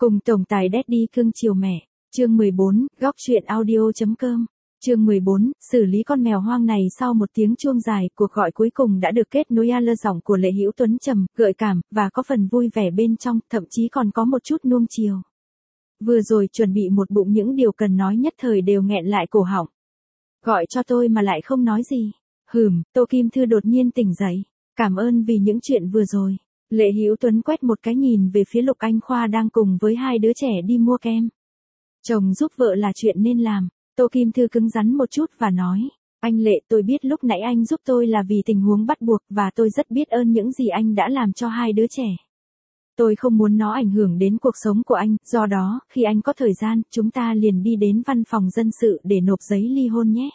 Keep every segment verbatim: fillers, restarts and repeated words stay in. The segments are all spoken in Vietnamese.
Cùng tổng tài Daddy cưng chiều mẹ. Chương mười bốn, góc truyện audio.com. Chương mười bốn, xử lý con mèo hoang này. Sau một tiếng chuông dài, cuộc gọi cuối cùng đã được kết nối. Lơ giọng của Lệ Hữu Tuấn trầm, gợi cảm, và có phần vui vẻ bên trong, thậm chí còn có một chút nuông chiều. Vừa rồi chuẩn bị một bụng những điều cần nói nhất thời đều nghẹn lại cổ họng. Gọi cho tôi mà lại không nói gì. Hừm, Tô Kim Thư đột nhiên tỉnh dậy. Cảm ơn vì những chuyện vừa rồi. Lệ Hữu Tuấn quét một cái nhìn về phía Lục Anh Khoa đang cùng với hai đứa trẻ đi mua kem. Chồng giúp vợ là chuyện nên làm. Tô Kim Thư cứng rắn một chút và nói, anh Lệ, tôi biết lúc nãy anh giúp tôi là vì tình huống bắt buộc và tôi rất biết ơn những gì anh đã làm cho hai đứa trẻ. Tôi không muốn nó ảnh hưởng đến cuộc sống của anh, do đó, khi anh có thời gian, chúng ta liền đi đến văn phòng dân sự để nộp giấy ly hôn nhé.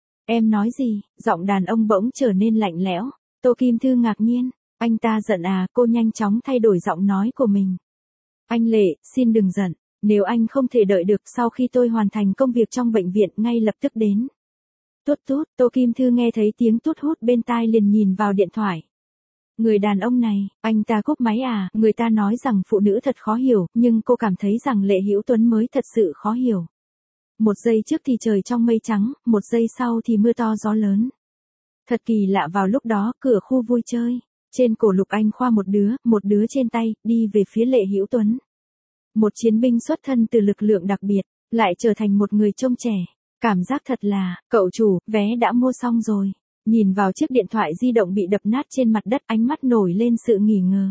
Em nói gì? Giọng đàn ông bỗng trở nên lạnh lẽo. Tô Kim Thư ngạc nhiên. Anh ta giận à? Cô nhanh chóng thay đổi giọng nói của mình. Anh Lệ, xin đừng giận. Nếu anh không thể đợi được sau khi tôi hoàn thành công việc trong bệnh viện ngay lập tức đến. Tút tút, Tô Kim Thư nghe thấy tiếng tút hút bên tai liền nhìn vào điện thoại. Người đàn ông này, anh ta cúp máy à? Người ta nói rằng phụ nữ thật khó hiểu, nhưng cô cảm thấy rằng Lệ Hữu Tuấn mới thật sự khó hiểu. Một giây trước thì trời trong mây trắng, một giây sau thì mưa to gió lớn. Thật kỳ lạ, vào lúc đó, cửa khu vui chơi. Trên cổ Lục Anh Khoa một đứa, một đứa trên tay, đi về phía Lệ Hữu Tuấn. Một chiến binh xuất thân từ lực lượng đặc biệt, lại trở thành một người trông trẻ. Cảm giác thật là, cậu chủ, vé đã mua xong rồi. Nhìn vào chiếc điện thoại di động bị đập nát trên mặt đất, ánh mắt nổi lên sự nghi ngờ.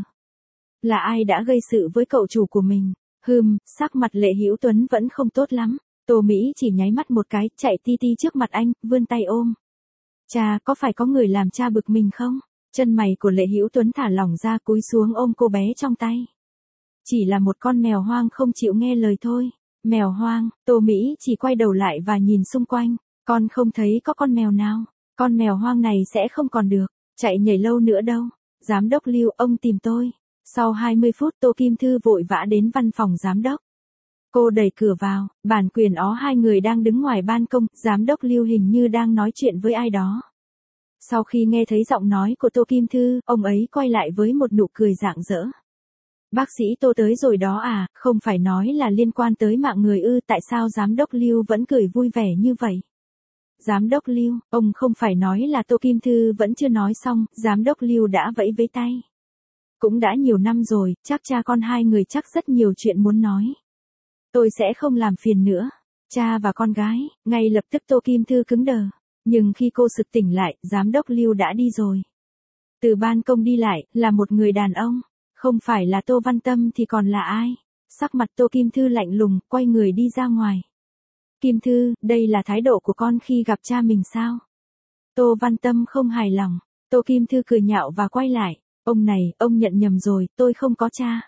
Là ai đã gây sự với cậu chủ của mình? Hừm, sắc mặt Lệ Hữu Tuấn vẫn không tốt lắm. Tô Mỹ chỉ nháy mắt một cái, chạy ti ti trước mặt anh, vươn tay ôm. Cha, có phải có người làm cha bực mình không? Chân mày của Lệ Hữu Tuấn thả lỏng ra, cúi xuống ôm cô bé trong tay. Chỉ là một con mèo hoang không chịu nghe lời thôi. Mèo hoang, Tô Mỹ chỉ quay đầu lại và nhìn xung quanh. Con không thấy có con mèo nào. Con mèo hoang này sẽ không còn được chạy nhảy lâu nữa đâu. Giám đốc Lưu, ông tìm tôi. Sau hai mươi phút Tô Kim Thư vội vã đến văn phòng giám đốc. Cô đẩy cửa vào, bản quyền ó hai người đang đứng ngoài ban công, giám đốc Lưu hình như đang nói chuyện với ai đó. Sau khi nghe thấy giọng nói của Tô Kim Thư, ông ấy quay lại với một nụ cười rạng rỡ. Bác sĩ Tô tới rồi đó à, không phải nói là liên quan tới mạng người ư? Tại sao giám đốc Lưu vẫn cười vui vẻ như vậy? Giám đốc Lưu, ông không phải nói là Tô Kim Thư vẫn chưa nói xong, giám đốc Lưu đã vẫy vẫy tay. Cũng đã nhiều năm rồi, chắc cha con hai người chắc rất nhiều chuyện muốn nói. Tôi sẽ không làm phiền nữa. Cha và con gái, ngay lập tức Tô Kim Thư cứng đờ. Nhưng khi cô sực tỉnh lại, giám đốc Lưu đã đi rồi. Từ ban công đi lại, là một người đàn ông. Không phải là Tô Văn Tâm thì còn là ai? Sắc mặt Tô Kim Thư lạnh lùng, quay người đi ra ngoài. Kim Thư, đây là thái độ của con khi gặp cha mình sao? Tô Văn Tâm không hài lòng. Tô Kim Thư cười nhạo và quay lại. Ông này, ông nhận nhầm rồi, tôi không có cha.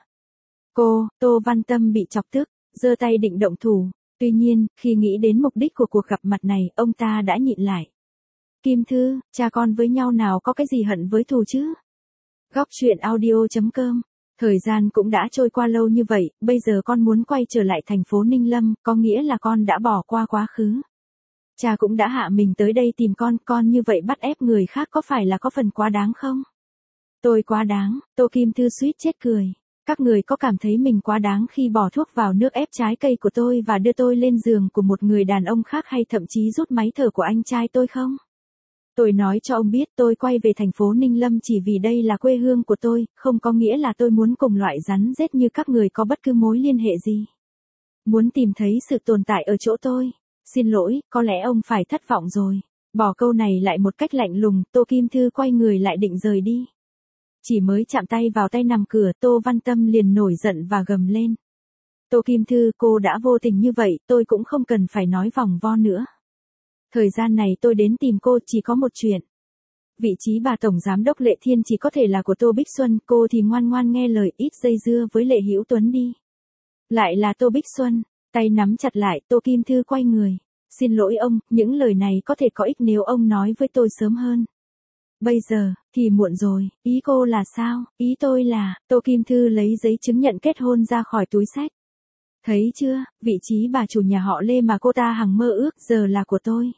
Cô, Tô Văn Tâm bị chọc tức, giơ tay định động thủ. Tuy nhiên, khi nghĩ đến mục đích của cuộc gặp mặt này, ông ta đã nhịn lại. Kim Thư, cha con với nhau nào có cái gì hận với thù chứ? Góc truyện audio.com. Thời gian cũng đã trôi qua lâu như vậy, bây giờ con muốn quay trở lại thành phố Ninh Lâm, có nghĩa là con đã bỏ qua quá khứ. Cha cũng đã hạ mình tới đây tìm con, con như vậy bắt ép người khác có phải là có phần quá đáng không? Tôi quá đáng, Tô Kim Thư suýt chết cười. Các người có cảm thấy mình quá đáng khi bỏ thuốc vào nước ép trái cây của tôi và đưa tôi lên giường của một người đàn ông khác, hay thậm chí rút máy thở của anh trai tôi không? Tôi nói cho ông biết, tôi quay về thành phố Ninh Lâm chỉ vì đây là quê hương của tôi, không có nghĩa là tôi muốn cùng loại rắn rết như các người có bất cứ mối liên hệ gì. Muốn tìm thấy sự tồn tại ở chỗ tôi. Xin lỗi, có lẽ ông phải thất vọng rồi. Bỏ câu này lại một cách lạnh lùng, Tô Kim Thư quay người lại định rời đi. Chỉ mới chạm tay vào tay nằm cửa, Tô Văn Tâm liền nổi giận và gầm lên. Tô Kim Thư, cô đã vô tình như vậy, tôi cũng không cần phải nói vòng vo nữa. Thời gian này tôi đến tìm cô chỉ có một chuyện. Vị trí bà Tổng Giám đốc Lệ Thiên chỉ có thể là của Tô Bích Xuân, cô thì ngoan ngoan nghe lời, ít dây dưa với Lệ Hữu Tuấn đi. Lại là Tô Bích Xuân, tay nắm chặt lại, Tô Kim Thư quay người. Xin lỗi ông, những lời này có thể có ích nếu ông nói với tôi sớm hơn. Bây giờ, thì muộn rồi, ý cô là sao? Ý tôi là, Tô Kim Thư lấy giấy chứng nhận kết hôn ra khỏi túi xách. Thấy chưa, vị trí bà chủ nhà họ Lê mà cô ta hằng mơ ước giờ là của tôi.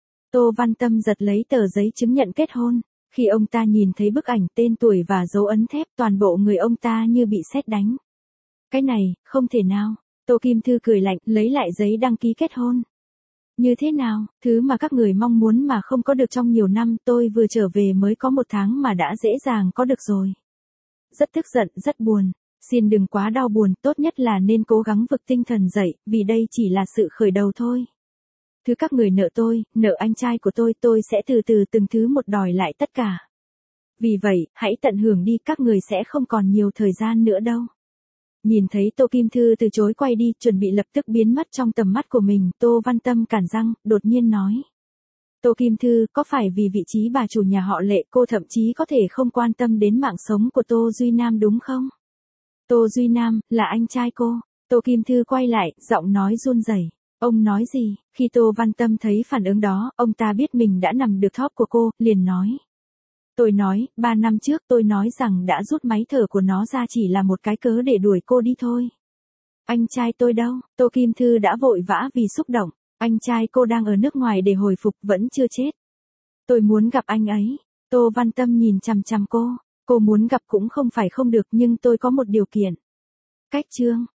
Tô Văn Tâm giật lấy tờ giấy chứng nhận kết hôn. Khi ông ta nhìn thấy bức ảnh, tên tuổi và dấu ấn thép, toàn bộ người ông ta như bị sét đánh. Cái này, không thể nào. Tô Kim Thư cười lạnh, lấy lại giấy đăng ký kết hôn. Như thế nào, thứ mà các người mong muốn mà không có được trong nhiều năm, tôi vừa trở về mới có một tháng mà đã dễ dàng có được rồi. Rất tức giận, rất buồn. Xin đừng quá đau buồn, tốt nhất là nên cố gắng vực tinh thần dậy, vì đây chỉ là sự khởi đầu thôi. Thứ các người nợ tôi, nợ anh trai của tôi, tôi sẽ từ từ từng thứ một đòi lại tất cả. Vì vậy, hãy tận hưởng đi, các người sẽ không còn nhiều thời gian nữa đâu. Nhìn thấy Tô Kim Thư từ chối quay đi, chuẩn bị lập tức biến mất trong tầm mắt của mình, Tô Văn Tâm cản răng, đột nhiên nói. Tô Kim Thư, có phải vì vị trí bà chủ nhà họ Lệ cô thậm chí có thể không quan tâm đến mạng sống của Tô Duy Nam đúng không? Tô Duy Nam, là anh trai cô. Tô Kim Thư quay lại, giọng nói run rẩy. Ông nói gì? Khi Tô Văn Tâm thấy phản ứng đó, ông ta biết mình đã nằm được top của cô, liền nói. Tôi nói, ba năm trước tôi nói rằng đã rút máy thở của nó ra chỉ là một cái cớ để đuổi cô đi thôi. Anh trai tôi đâu? Tô Kim Thư đã vội vã vì xúc động. Anh trai cô đang ở nước ngoài để hồi phục, vẫn chưa chết. Tôi muốn gặp anh ấy. Tô Văn Tâm nhìn chằm chằm cô. Cô muốn gặp cũng không phải không được, nhưng tôi có một điều kiện. Cách chương.